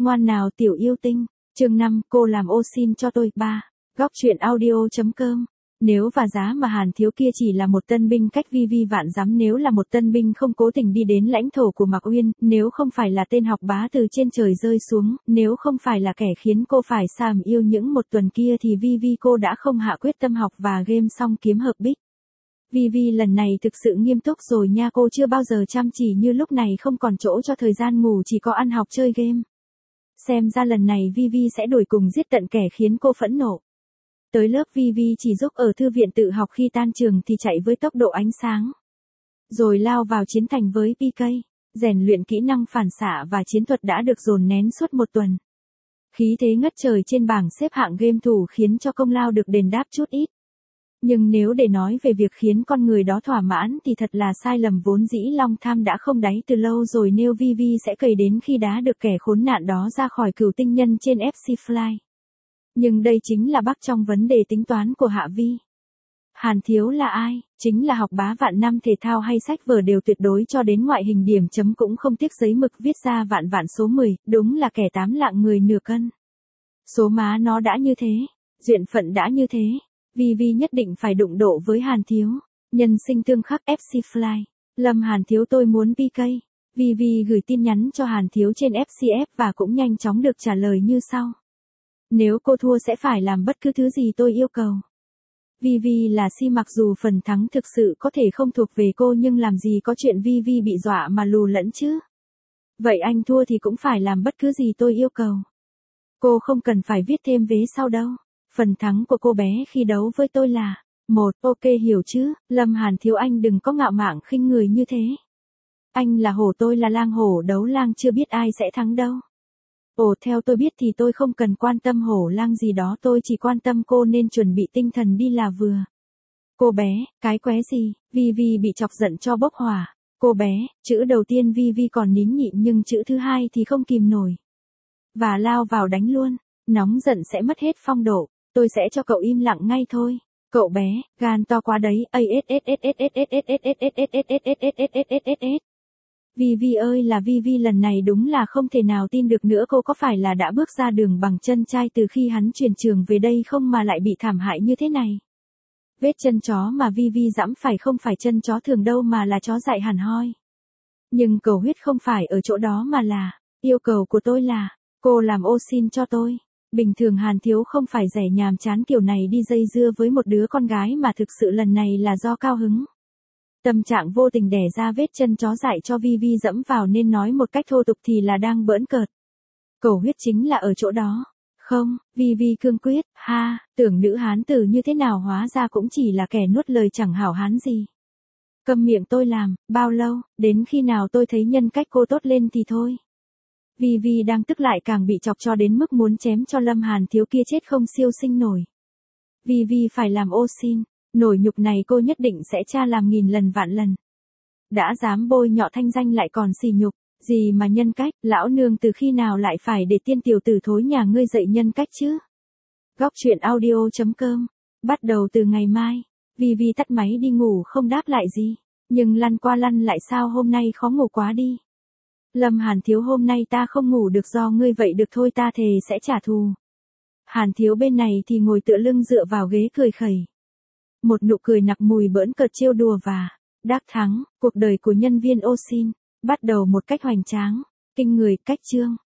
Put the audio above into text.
Ngoan nào tiểu yêu tinh. Chương 5, cô làm ô xin cho tôi. 3. Góc truyện audio.com. Nếu và giá mà Hàn Thiếu kia chỉ là một tân binh cách Vi vạn dặm, nếu là một tân binh không cố tình đi đến lãnh thổ của Mạc Uyên, nếu không phải là tên học bá từ trên trời rơi xuống, nếu không phải là kẻ khiến cô phải xàm yêu những một tuần kia thì Vi cô đã không hạ quyết tâm học và game xong kiếm hợp bích. Vi lần này thực sự nghiêm túc rồi nha, cô chưa bao giờ chăm chỉ như lúc này, không còn chỗ cho thời gian ngủ, chỉ có ăn học chơi game. Xem ra lần này Vi sẽ đuổi cùng giết tận kẻ khiến cô phẫn nộ. Tới lớp Vi chỉ giúp ở thư viện tự học, khi tan trường thì chạy với tốc độ ánh sáng. Rồi lao vào chiến thành với PK, rèn luyện kỹ năng phản xạ và chiến thuật đã được dồn nén suốt một tuần. Khí thế ngất trời trên bảng xếp hạng game thủ khiến cho công lao được đền đáp chút ít. Nhưng nếu để nói về việc khiến con người đó thỏa mãn thì thật là sai lầm, vốn dĩ lòng tham đã không đáy từ lâu rồi, nếu Vi sẽ cày đến khi đá được kẻ khốn nạn đó ra khỏi cửu tinh nhân trên FC Fly. Nhưng đây chính là bắc trong vấn đề tính toán của Hạ Vi. Hàn Thiếu là ai? Chính là học bá vạn năm, thể thao hay sách vở đều tuyệt đối, cho đến ngoại hình điểm chấm cũng không tiếc giấy mực viết ra vạn số 10, đúng là kẻ 8 lạng người nửa cân. Số má nó đã như thế, duyên phận đã như thế, Vi nhất định phải đụng độ với Hàn Thiếu. Nhân sinh tương khắc FC Fly. Lâm Hàn Thiếu, tôi muốn PK. Vi gửi tin nhắn cho Hàn Thiếu trên FCF và cũng nhanh chóng được trả lời như sau. Nếu cô thua sẽ phải làm bất cứ thứ gì tôi yêu cầu. Vi là si, mặc dù phần thắng thực sự có thể không thuộc về cô, nhưng làm gì có chuyện Vi bị dọa mà lù lẫn chứ. Vậy anh thua thì cũng phải làm bất cứ gì tôi yêu cầu. Cô không cần phải viết thêm vế sau đâu. Phần thắng của cô bé khi đấu với tôi là 1, ok hiểu chứ. Lâm Hàn Thiếu, anh đừng có ngạo mạn khinh người như thế. Anh là hổ, tôi là lang, hổ đấu lang chưa biết ai sẽ thắng đâu. Ồ, theo tôi biết thì tôi không cần quan tâm hổ lang gì đó, tôi chỉ quan tâm cô nên chuẩn bị tinh thần đi là vừa. Cô bé, cái qué gì? Vi bị chọc giận cho bốc hỏa. Cô bé, chữ đầu tiên Vi còn nín nhịn, nhưng chữ thứ hai thì không kìm nổi. Và lao vào đánh luôn. Nóng giận sẽ mất hết phong độ. Tôi sẽ cho cậu im lặng ngay thôi. Cậu bé, gan to quá đấy. Vi ơi là Vi lần này đúng là không thể nào tin được nữa, cô có phải là đã bước ra đường bằng chân trai từ khi hắn chuyển trường về đây không mà lại bị thảm hại như thế này? Vết chân chó mà Vi dẫm phải không phải chân chó thường đâu mà là chó dại hẳn hoi. Nhưng cầu huyết không phải ở chỗ đó mà là, yêu cầu của tôi là, cô làm ô xin cho tôi. Bình thường Hàn Thiếu không phải rẻ nhàm chán kiểu này đi dây dưa với một đứa con gái, mà thực sự lần này là do cao hứng. Tâm trạng vô tình đẻ ra vết chân chó dại cho Vi dẫm vào, nên nói một cách thô tục thì là đang bỡn cợt. Cầu huyết chính là ở chỗ đó. Không, Vi cương quyết, ha, tưởng nữ hán tử như thế nào hóa ra cũng chỉ là kẻ nuốt lời chẳng hảo hán gì. Câm miệng, tôi làm, bao lâu, đến khi nào tôi thấy nhân cách cô tốt lên thì thôi. Vi đang tức lại càng bị chọc cho đến mức muốn chém cho Lâm Hàn Thiếu kia chết không siêu sinh nổi. Vi phải làm ô xin, nổi nhục này cô nhất định sẽ tra làm nghìn lần vạn lần. Đã dám bôi nhọ thanh danh lại còn xỉ nhục, gì mà nhân cách, lão nương từ khi nào lại phải để tiên tiểu tử thối nhà ngươi dạy nhân cách chứ? Góc truyện audio.com, bắt đầu từ ngày mai. Vi tắt máy đi ngủ không đáp lại gì, nhưng lăn qua lăn lại sao hôm nay khó ngủ quá đi. Lâm Hàn Thiếu, hôm nay ta không ngủ được do ngươi, vậy được thôi, ta thề sẽ trả thù. Hàn Thiếu bên này thì ngồi tựa lưng dựa vào ghế cười khẩy. Một nụ cười nặc mùi bỡn cợt trêu đùa và đắc thắng. Cuộc đời của nhân viên ô xin bắt đầu một cách hoành tráng, kinh người. Cách chương